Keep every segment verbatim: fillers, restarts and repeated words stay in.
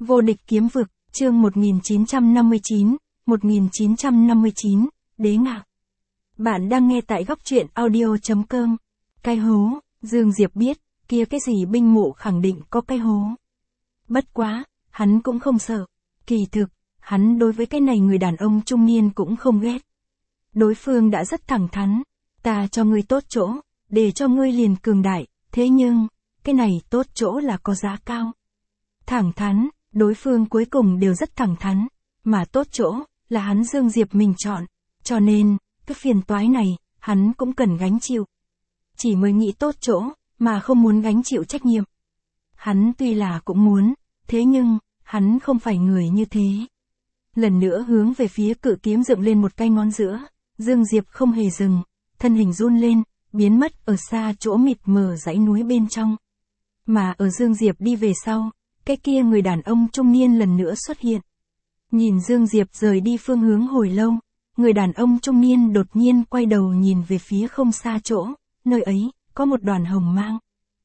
Vô địch kiếm vực, chương một nghìn chín trăm năm mươi chín, một nghìn chín trăm năm mươi chín, Đế Ngạc. Bạn đang nghe tại góc truyện audio.com. Cái hố, Dương Diệp biết, kia cái gì binh mộ khẳng định có cái hố. Bất quá, hắn cũng không sợ. Kỳ thực, hắn đối với cái này người đàn ông trung niên cũng không ghét. Đối phương đã rất thẳng thắn, ta cho ngươi tốt chỗ, để cho ngươi liền cường đại, thế nhưng, cái này tốt chỗ là có giá cao. Thẳng thắn, đối phương cuối cùng đều rất thẳng thắn, mà tốt chỗ, là hắn Dương Diệp mình chọn, cho nên, cái phiền toái này, hắn cũng cần gánh chịu. Chỉ mới nghĩ tốt chỗ, mà không muốn gánh chịu trách nhiệm. Hắn tuy là cũng muốn, thế nhưng, hắn không phải người như thế. Lần nữa hướng về phía cự kiếm dựng lên một cây ngón giữa, Dương Diệp không hề dừng, thân hình run lên, biến mất ở xa chỗ mịt mờ dãy núi bên trong. Mà ở Dương Diệp đi về sau, cái kia người đàn ông trung niên lần nữa xuất hiện. Nhìn Dương Diệp rời đi phương hướng hồi lâu, người đàn ông trung niên đột nhiên quay đầu nhìn về phía không xa chỗ, nơi ấy, có một đoàn hồng mang.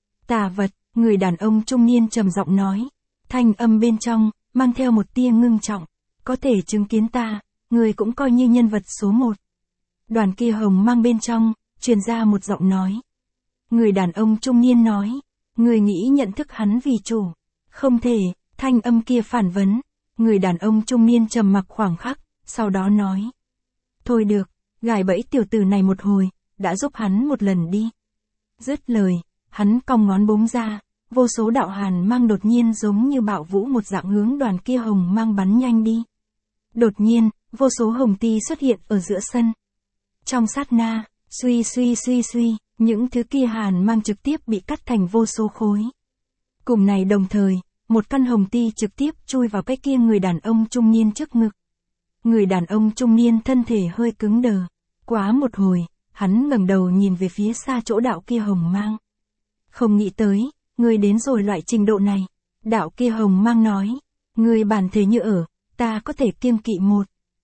Tà vật, người đàn ông trung niên trầm giọng nói, thanh âm bên trong, mang theo một tia ngưng trọng, có thể chứng kiến ta, người cũng coi như nhân vật số một. Đoàn kia hồng mang bên trong, truyền ra một giọng nói. Người đàn ông trung niên nói, người nghĩ nhận thức hắn vì chủ. Không thể, thanh âm kia phản vấn. Người đàn ông trung niên trầm mặc khoảng khắc, sau đó nói. Thôi được, gài bẫy tiểu tử này một hồi, đã giúp hắn một lần đi. Dứt lời, hắn cong ngón búng ra, vô số đạo hàn mang đột nhiên giống như bạo vũ một dạng hướng đoàn kia hồng mang bắn nhanh đi. Đột nhiên, vô số hồng ti xuất hiện ở giữa sân. Trong sát na, suy suy suy suy, những thứ kia hàn mang trực tiếp bị cắt thành vô số khối. Cùng này đồng thời, một căn hồng ti trực tiếp chui vào cái kia người đàn ông trung niên trước ngực. Người đàn ông trung niên thân thể hơi cứng đờ. Quá một hồi, hắn ngẩng đầu nhìn về phía xa chỗ đạo kia hồng mang. Không nghĩ tới, người đến rồi loại trình độ này. Đạo kia hồng mang nói, người bản thể như ở, ta có thể kiêng kỵ một.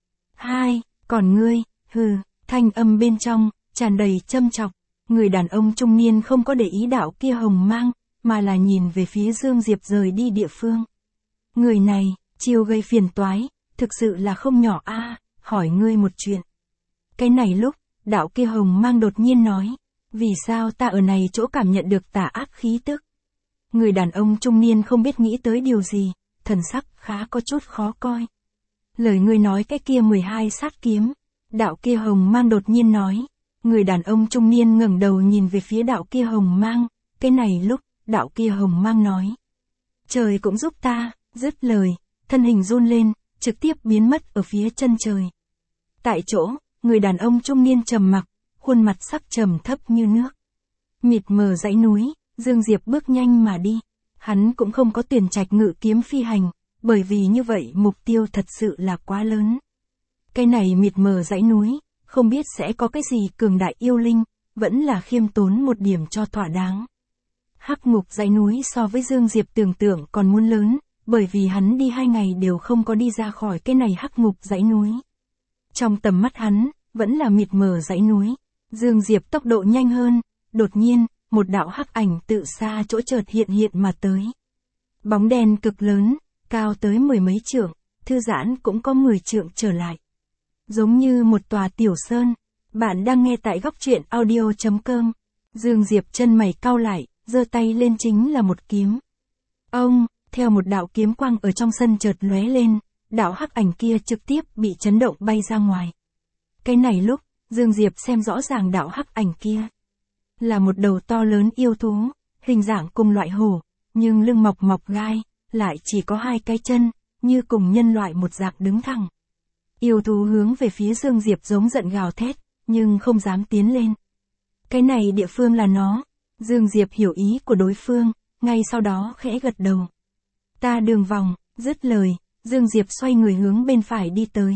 Hai, còn ngươi, hừ, thanh âm bên trong, tràn đầy châm chọc. Người đàn ông trung niên không có để ý đạo kia hồng mang, mà là nhìn về phía Dương Diệp rời đi địa phương. Người này, chiêu gây phiền toái, thực sự là không nhỏ a. À, hỏi ngươi một chuyện. Cái này lúc, đạo kia hồng mang đột nhiên nói, vì sao ta ở này chỗ cảm nhận được tà ác khí tức. Người đàn ông trung niên không biết nghĩ tới điều gì, thần sắc khá có chút khó coi. Lời ngươi nói cái kia mười hai sát kiếm, đạo kia hồng mang đột nhiên nói. Người đàn ông trung niên ngẩng đầu nhìn về phía đạo kia hồng mang, cái này lúc, đạo kia hồng mang nói. Trời cũng giúp ta, dứt lời, thân hình run lên, trực tiếp biến mất ở phía chân trời. Tại chỗ, người đàn ông trung niên trầm mặc, khuôn mặt sắc trầm thấp như nước. Mịt mờ dãy núi, Dương Diệp bước nhanh mà đi. Hắn cũng không có tuyển trạch ngự kiếm phi hành, bởi vì như vậy mục tiêu thật sự là quá lớn. Cái này mịt mờ dãy núi, không biết sẽ có cái gì cường đại yêu linh, vẫn là khiêm tốn một điểm cho thỏa đáng. Hắc ngục dãy núi so với Dương Diệp tưởng tượng còn muốn lớn, bởi vì hắn đi hai ngày đều không có đi ra khỏi cái này hắc ngục dãy núi. Trong tầm mắt hắn, vẫn là mịt mờ dãy núi. Dương Diệp tốc độ nhanh hơn, đột nhiên, một đạo hắc ảnh tự xa chỗ chợt hiện hiện mà tới. Bóng đen cực lớn, cao tới mười mấy trượng, thư giãn cũng có mười trượng trở lại. Giống như một tòa tiểu sơn. Bạn đang nghe tại góc truyện audio.com. Dương Diệp chân mày cau lại, giơ tay lên chính là một kiếm. Ông, theo một đạo kiếm quang ở trong sân chợt lóe lên, đạo hắc ảnh kia trực tiếp bị chấn động bay ra ngoài. Cái này lúc, Dương Diệp xem rõ ràng đạo hắc ảnh kia. Là một đầu to lớn yêu thú, hình dạng cùng loại hổ, nhưng lưng mọc mọc gai, lại chỉ có hai cái chân, như cùng nhân loại một dạng đứng thẳng. Yêu thú hướng về phía Dương Diệp giống giận gào thét, nhưng không dám tiến lên. Cái này địa phương là nó. Dương Diệp hiểu ý của đối phương, ngay sau đó khẽ gật đầu. Ta đường vòng, dứt lời, Dương Diệp xoay người hướng bên phải đi tới.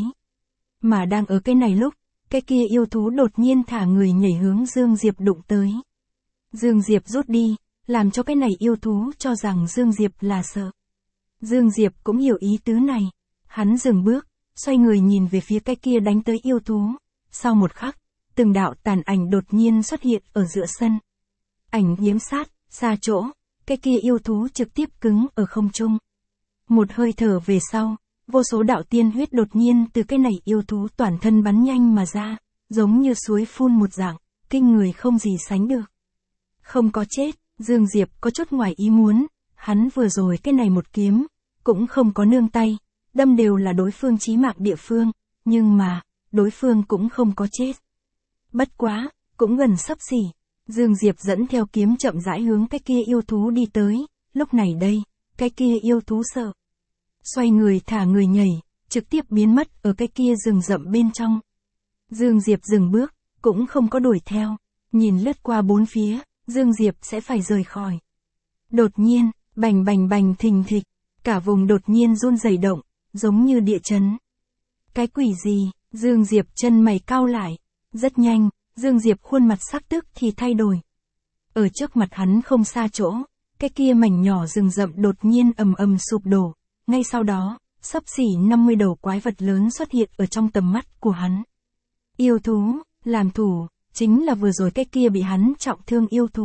Mà đang ở cái này lúc, cái kia yêu thú đột nhiên thả người nhảy hướng Dương Diệp đụng tới. Dương Diệp rút đi, làm cho cái này yêu thú cho rằng Dương Diệp là sợ. Dương Diệp cũng hiểu ý tứ này. Hắn dừng bước, xoay người nhìn về phía cái kia đánh tới yêu thú. Sau một khắc, từng đạo tàn ảnh đột nhiên xuất hiện ở giữa sân. Ảnh nhiễm sát, xa chỗ, cái kia yêu thú trực tiếp cứng ở không trung. Một hơi thở về sau, vô số đạo tiên huyết đột nhiên từ cái này yêu thú toàn thân bắn nhanh mà ra, giống như suối phun một dạng, kinh người không gì sánh được. Không có chết, Dương Diệp có chút ngoài ý muốn, hắn vừa rồi cái này một kiếm, cũng không có nương tay, đâm đều là đối phương chí mạng địa phương, nhưng mà, đối phương cũng không có chết. Bất quá, cũng gần sắp xỉ, Dương Diệp dẫn theo kiếm chậm rãi hướng cái kia yêu thú đi tới, lúc này đây, cái kia yêu thú sợ. Xoay người thả người nhảy, trực tiếp biến mất ở cái kia rừng rậm bên trong. Dương Diệp dừng bước, cũng không có đuổi theo, nhìn lướt qua bốn phía, Dương Diệp sẽ phải rời khỏi. Đột nhiên, bành bành bành thình thịch, cả vùng đột nhiên run rẩy động, giống như địa chấn. Cái quỷ gì? Dương Diệp chân mày cau lại, rất nhanh, Dương Diệp khuôn mặt sắc tức thì thay đổi. Ở trước mặt hắn không xa chỗ, cái kia mảnh nhỏ rừng rậm đột nhiên ầm ầm sụp đổ, ngay sau đó, xấp xỉ năm mươi đầu quái vật lớn xuất hiện ở trong tầm mắt của hắn. Yêu thú, làm thủ, chính là vừa rồi cái kia bị hắn trọng thương yêu thú.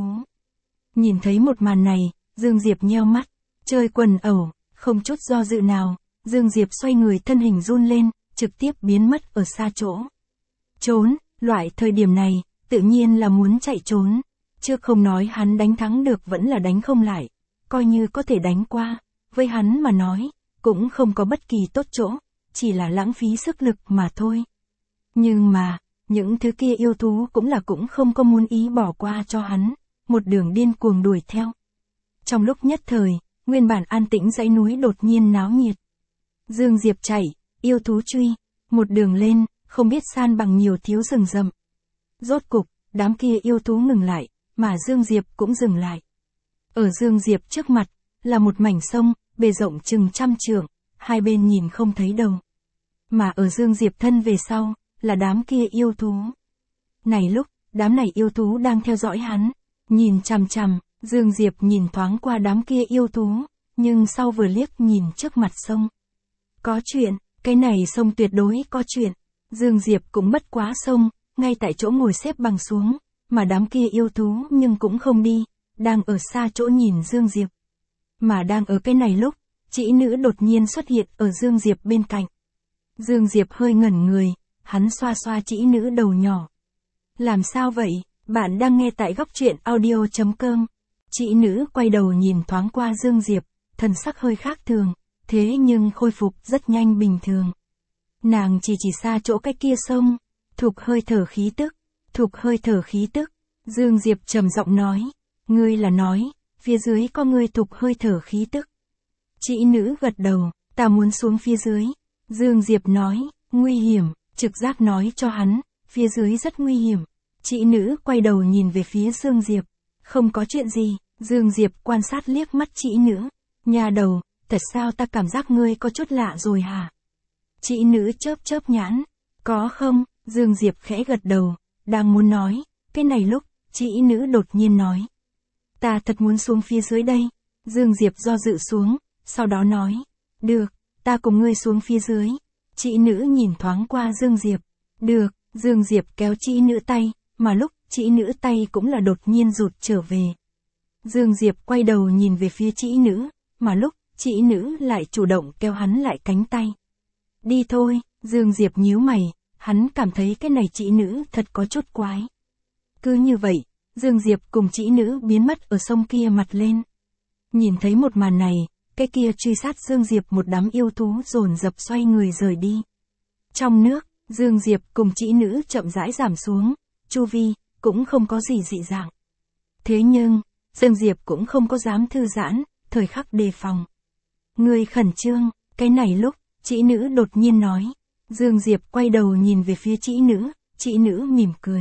Nhìn thấy một màn này, Dương Diệp nheo mắt, chơi quần ẩu, không chút do dự nào, Dương Diệp xoay người thân hình run lên, trực tiếp biến mất ở xa chỗ. Trốn, loại thời điểm này, tự nhiên là muốn chạy trốn, chứ không nói hắn đánh thắng được vẫn là đánh không lại, coi như có thể đánh qua, với hắn mà nói, cũng không có bất kỳ tốt chỗ, chỉ là lãng phí sức lực mà thôi. Nhưng mà, những thứ kia yêu thú cũng là cũng không có muốn ý bỏ qua cho hắn, một đường điên cuồng đuổi theo. Trong lúc nhất thời, nguyên bản an tĩnh dãy núi đột nhiên náo nhiệt. Dương Diệp chạy, yêu thú truy, một đường lên, không biết san bằng nhiều thiếu rừng rậm. Rốt cục, đám kia yêu thú ngừng lại, mà Dương Diệp cũng dừng lại. Ở Dương Diệp trước mặt, là một mảnh sông, bề rộng chừng trăm trượng, hai bên nhìn không thấy đầu. Mà ở Dương Diệp thân về sau, là đám kia yêu thú. Này lúc, đám này yêu thú đang theo dõi hắn, nhìn chằm chằm, Dương Diệp nhìn thoáng qua đám kia yêu thú, nhưng sau vừa liếc nhìn trước mặt sông. Có chuyện, cái này sông tuyệt đối có chuyện. Dương Diệp cũng bất quá sông, ngay tại chỗ ngồi xếp bằng xuống, mà đám kia yêu thú nhưng cũng không đi, đang ở xa chỗ nhìn Dương Diệp. Mà đang ở cái này lúc, trĩ nữ đột nhiên xuất hiện ở Dương Diệp bên cạnh. Dương Diệp hơi ngẩn người, hắn xoa xoa trĩ nữ đầu nhỏ. Làm sao vậy? Bạn đang nghe tại góc truyện audio chấm com. Trĩ nữ quay đầu nhìn thoáng qua Dương Diệp, thần sắc hơi khác thường, thế nhưng khôi phục rất nhanh bình thường. Nàng chỉ chỉ xa chỗ cái kia sông, thục hơi thở khí tức, thục hơi thở khí tức. Dương Diệp trầm giọng nói, ngươi là nói, phía dưới có ngươi thục hơi thở khí tức. Trĩ nữ gật đầu, ta muốn xuống phía dưới. Dương Diệp nói, nguy hiểm, trực giác nói cho hắn, phía dưới rất nguy hiểm. Trĩ nữ quay đầu nhìn về phía Dương Diệp, không có chuyện gì. Dương Diệp quan sát liếc mắt trĩ nữ, nhà đầu, thật sao ta cảm giác ngươi có chút lạ rồi hả? Trĩ nữ chớp chớp nhãn, có không? Dương Diệp khẽ gật đầu, đang muốn nói, cái này lúc, trĩ nữ đột nhiên nói. Ta thật muốn xuống phía dưới đây. Dương Diệp do dự xuống, sau đó nói, được, ta cùng ngươi xuống phía dưới. Trĩ nữ nhìn thoáng qua Dương Diệp, được, Dương Diệp kéo trĩ nữ tay, mà lúc trĩ nữ tay cũng là đột nhiên rụt trở về. Dương Diệp quay đầu nhìn về phía trĩ nữ, mà lúc trĩ nữ lại chủ động kéo hắn lại cánh tay. Đi thôi, Dương Diệp nhíu mày, hắn cảm thấy cái này trĩ nữ thật có chút quái. Cứ như vậy, Dương Diệp cùng trĩ nữ biến mất ở sông kia mặt lên. Nhìn thấy một màn này, cái kia truy sát Dương Diệp một đám yêu thú dồn dập xoay người rời đi. Trong nước, Dương Diệp cùng trĩ nữ chậm rãi giảm xuống, chu vi cũng không có gì dị dạng. Thế nhưng, Dương Diệp cũng không có dám thư giãn, thời khắc đề phòng. Người khẩn trương, cái này lúc, trĩ nữ đột nhiên nói. Dương Diệp quay đầu nhìn về phía trĩ nữ, trĩ nữ mỉm cười.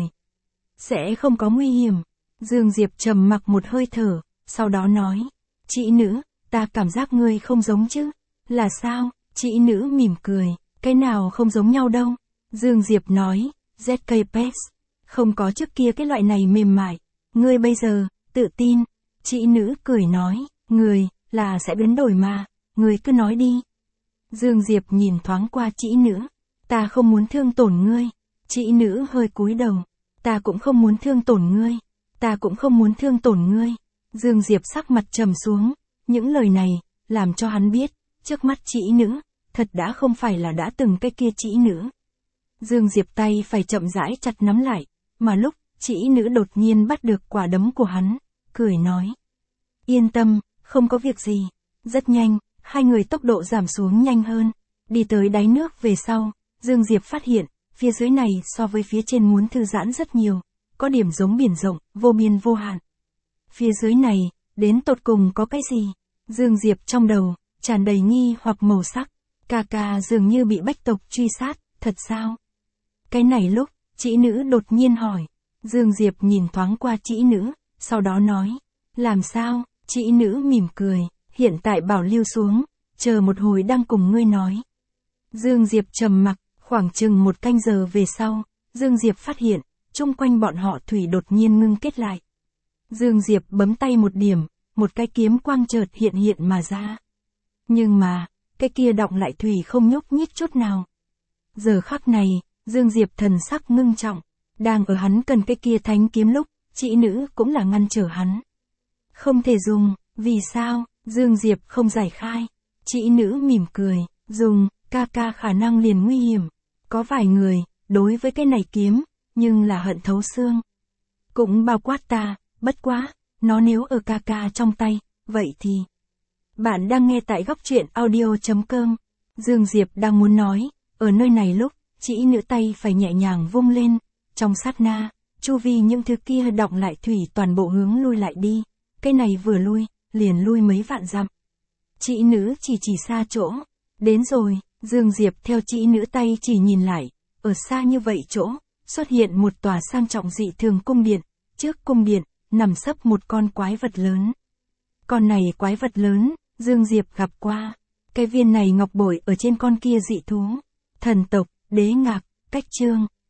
Sẽ không có nguy hiểm. Dương Diệp trầm mặc một hơi thở, sau đó nói. Trĩ nữ, ta cảm giác ngươi không giống chứ. Là sao? Trĩ nữ mỉm cười, cái nào không giống nhau đâu. Dương Diệp nói, zét ca pê ích, không có trước kia cái loại này mềm mại. Ngươi bây giờ, tự tin. Trĩ nữ cười nói, người, là sẽ biến đổi mà, người cứ nói đi. Dương Diệp nhìn thoáng qua trĩ nữ, ta không muốn thương tổn ngươi. Trĩ nữ hơi cúi đầu, ta cũng không muốn thương tổn ngươi, ta cũng không muốn thương tổn ngươi. Dương Diệp sắc mặt trầm xuống, những lời này, làm cho hắn biết, trước mắt trĩ nữ, thật đã không phải là đã từng cái kia trĩ nữ. Dương Diệp tay phải chậm rãi chặt nắm lại, mà lúc, trĩ nữ đột nhiên bắt được quả đấm của hắn, cười nói. Yên tâm, không có việc gì. Rất nhanh, hai người tốc độ giảm xuống nhanh hơn, đi tới đáy nước về sau, Dương Diệp phát hiện, phía dưới này so với phía trên muốn thư giãn rất nhiều, có điểm giống biển rộng, vô biên vô hạn. Phía dưới này, đến tột cùng có cái gì? Dương Diệp trong đầu, tràn đầy nghi hoặc màu sắc, ca ca dường như bị bách tộc truy sát, thật sao? Cái này lúc, trĩ nữ đột nhiên hỏi, Dương Diệp nhìn thoáng qua trĩ nữ, sau đó nói, làm sao? Trĩ nữ mỉm cười, hiện tại bảo lưu xuống, chờ một hồi đang cùng ngươi nói. Dương Diệp trầm mặc, khoảng chừng một canh giờ về sau, Dương Diệp phát hiện, chung quanh bọn họ thủy đột nhiên ngưng kết lại. Dương Diệp bấm tay một điểm, một cái kiếm quang chợt hiện hiện mà ra. Nhưng mà, cái kia đọng lại thủy không nhúc nhích chút nào. Giờ khắc này, Dương Diệp thần sắc ngưng trọng, đang ở hắn cần cái kia thánh kiếm lúc, trĩ nữ cũng là ngăn trở hắn. Không thể dùng, vì sao? Dương Diệp không giải khai. Trĩ nữ mỉm cười, dùng, ca ca khả năng liền nguy hiểm. Có vài người, đối với cái này kiếm, nhưng là hận thấu xương. Cũng bao quát ta, bất quá, nó nếu ở ca ca trong tay, vậy thì... Bạn đang nghe tại góc truyện audio chấm com. Dương Diệp đang muốn nói, ở nơi này lúc, trĩ nữ tay phải nhẹ nhàng vung lên, trong sát na, chu vi những thứ kia đọng lại thủy toàn bộ hướng lui lại đi, cái này vừa lui, liền lui mấy vạn dặm. Trĩ nữ chỉ chỉ xa chỗ, đến rồi, Dương Diệp theo trĩ nữ tay chỉ nhìn lại, ở xa như vậy chỗ, xuất hiện một tòa sang trọng dị thường cung điện, trước cung điện, nằm sấp một con quái vật lớn. Con này quái vật lớn, Dương Diệp gặp qua, cái viên này ngọc bội ở trên con kia dị thú, thần tộc, đế ngạc, cách trương,